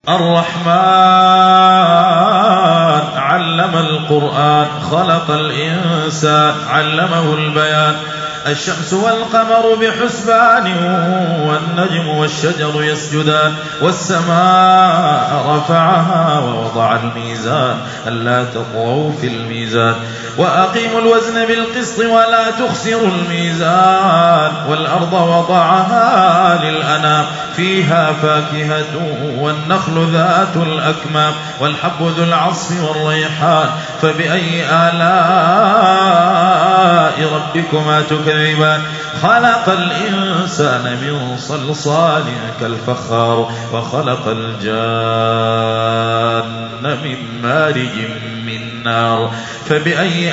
الرحمن علم القرآن خلق الإنسان علمه البيان الشمس والقمر بحسبان والنجم والشجر يسجدان والسماء رفعها ووضع الميزان ألا تطغوا في الميزان وأقيموا الوزن بالقسط ولا تخسروا الميزان والأرض وضعها للأنام فيها فاكهة والنخل ذات الأكمام والحب ذو العصف والريحان فبأي آلاء ربكما تكذبان خلق الإنسان من صلصال كالفخار وخلق الجان من مارج من نار فبأي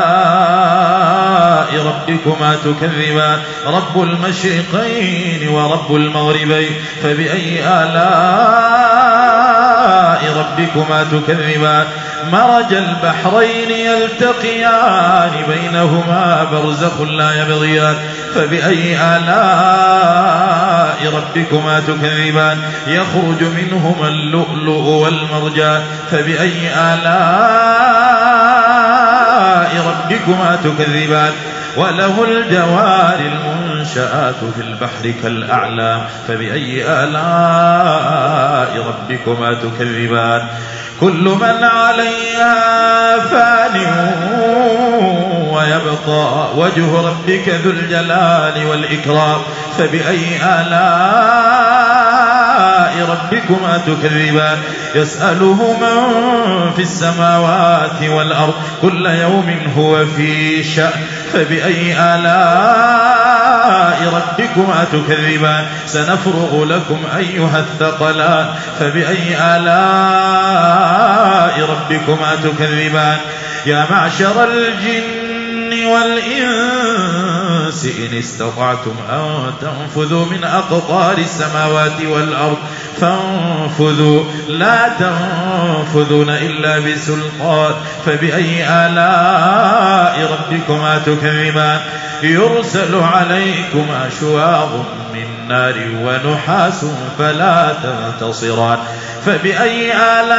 آلاء ربكما تكذبان رب المشرقين ورب المغربين فبأي آلاء ربكما تكذبان مرج البحرين يلتقيان بينهما برزخ لا يبغيان فبأي آلاء ربكما تكذبان يخرج منهما اللؤلؤ والمرجان فبأي آلاء ربكما تكذبان وله الجوار المنشآت في البحر كالأعلام فبأي آلاء ربكما تكذبان كل من عليها فان ويبقى وجه ربك ذو الجلال والإكرام فبأي آلاء ربكما تكذبان يسأله من في السماوات والأرض كل يوم هو في شأن فبأي آلاء ربكما تكذبان سنفرغ لكم أيها الثقلان فبأي آلاء ربكما تكذبان يا معشر الجن والإنس إن استطعتم أن تنفذوا من أقطار السماوات والأرض فانفذوا لا تنفذون إلا بسلطان فبأي آلاء ربكما تكذبان يرسل عليكما شواظ من نار ونحاس فلا تنتصران فبأي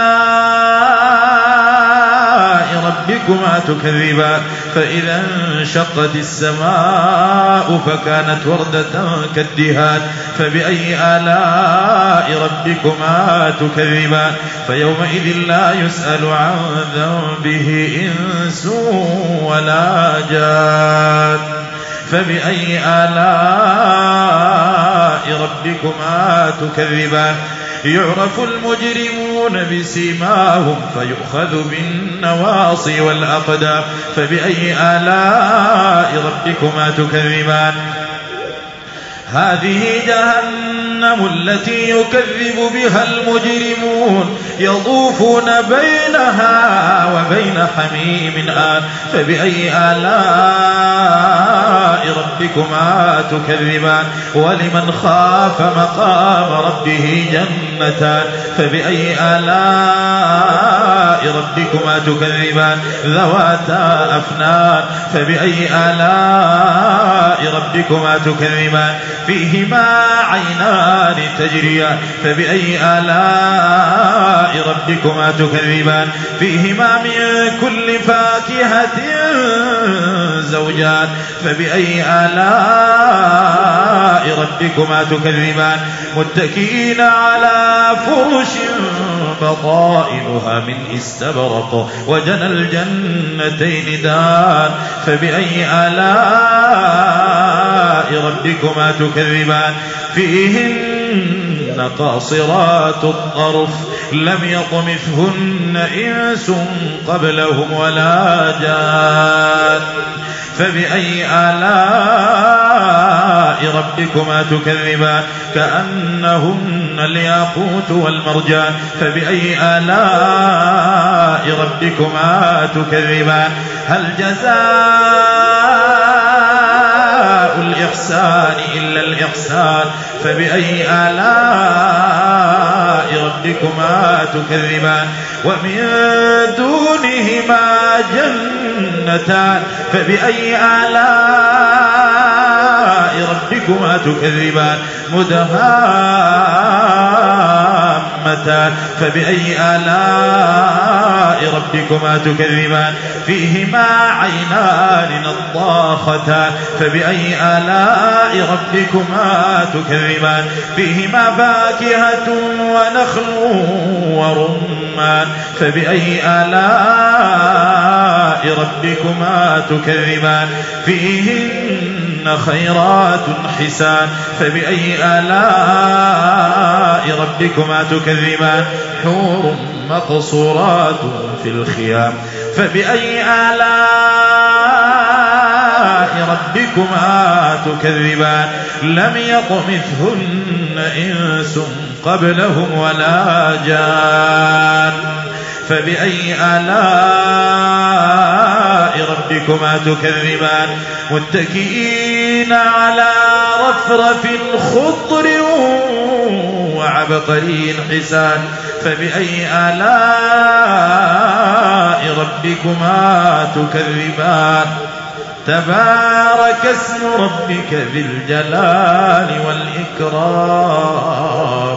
آلاء ربكما تكذبان فإذا انشقت السماء فكانت وردة كالدهان فبأي آلاء ربكما تكذبان فيومئذ لا يسأل عن ذنبه إنس ولا جان فبأي آلاء ربكما تكذبان يعرف المجرمون بسيماهم فيؤخذ بالنواصي والأقدام فبأي آلاء ربكما تكذبان هذه جهنم التي يكذب بها المجرمون يطوفون بينها وبين حميم آن فبأي آلاء ربكما تكذبان ولمن خاف مقام ربه جنتان فبأي آلاء ربكما تكذبان ذواتا أفنان فبأي آلاء ربكما تكذبان فيهما عينان تجريان فبأي آلاء ربكما تكذبان فيهما من كل فاكهة زوجان فبأي آلاء ربكما تكذبان متكئين على فرش بطائنها من استبرق وجنى الجنتين دان فبأي آلاء ربكما تكذبان فيهن قاصرات الطرف لم يطمثهن إنس قبلهم ولا جان فبأي آلاء ربكما تكذبان كأنهن الياقوت والمرجان فبأي آلاء ربكما تكذبان هل جزاء الإحسان إلا الإحسان فبأي آلاء ربكما تكذبان ومن دونهما جنتان فبأي آلاء ربكما تكذبان مدهامتان تامتان فبأي آلاء ربكما تكذبان فيهما عينان نضاختان فبأي آلاء ربكما تكذبان فيهما فاكهة ونخل ورمان فبأي آلاء ربكما تكذبان فيهن خيرات حسان فبأي آلاء ربكما تكذبان حور مقصورات في الخيام فبأي آلاء ربكما تكذبان لم يطمثهن إنس قبلهم ولا جان فبأي آلاء ربكما تكذبان متكئين على رفرف خضر وعبقري حسان فبأي آلاء ربكما تكذبان تبارك اسم ربك ذي الجلال والإكرام